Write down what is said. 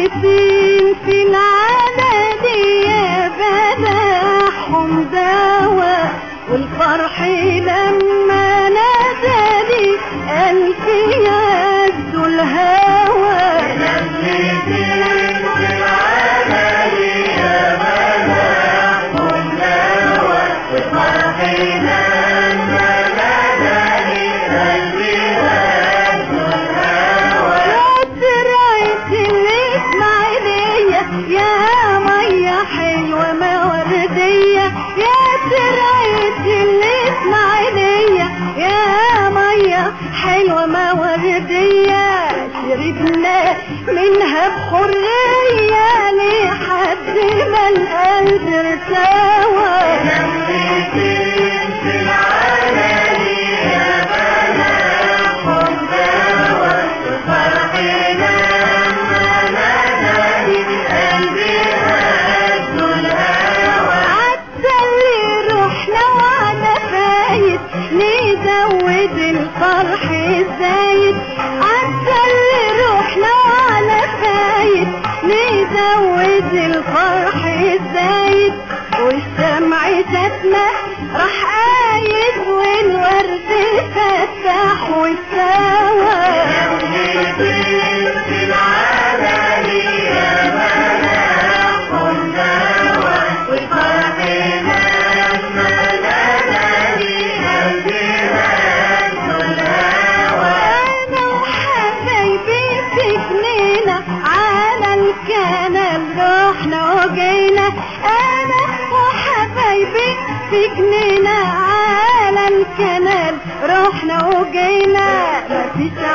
ميتين في العدد يا بلاحهم دواء، والفرح لما نادالي ألف يعز الهوى. يا مية حلوة موردية يا سراية الإسماعيلية، يا مية حلوة موردية شربنا منها بحرية لحد ما القلب ارتوى. نزود الفرح الزايد عسى اللي روحنا على فايد، نزود الفرح الزايد والشمع جاتنا راح قايد والورد فتح والسوا. انا وحبايبي في جنينة على الكنال رحنا وجينا، مفيش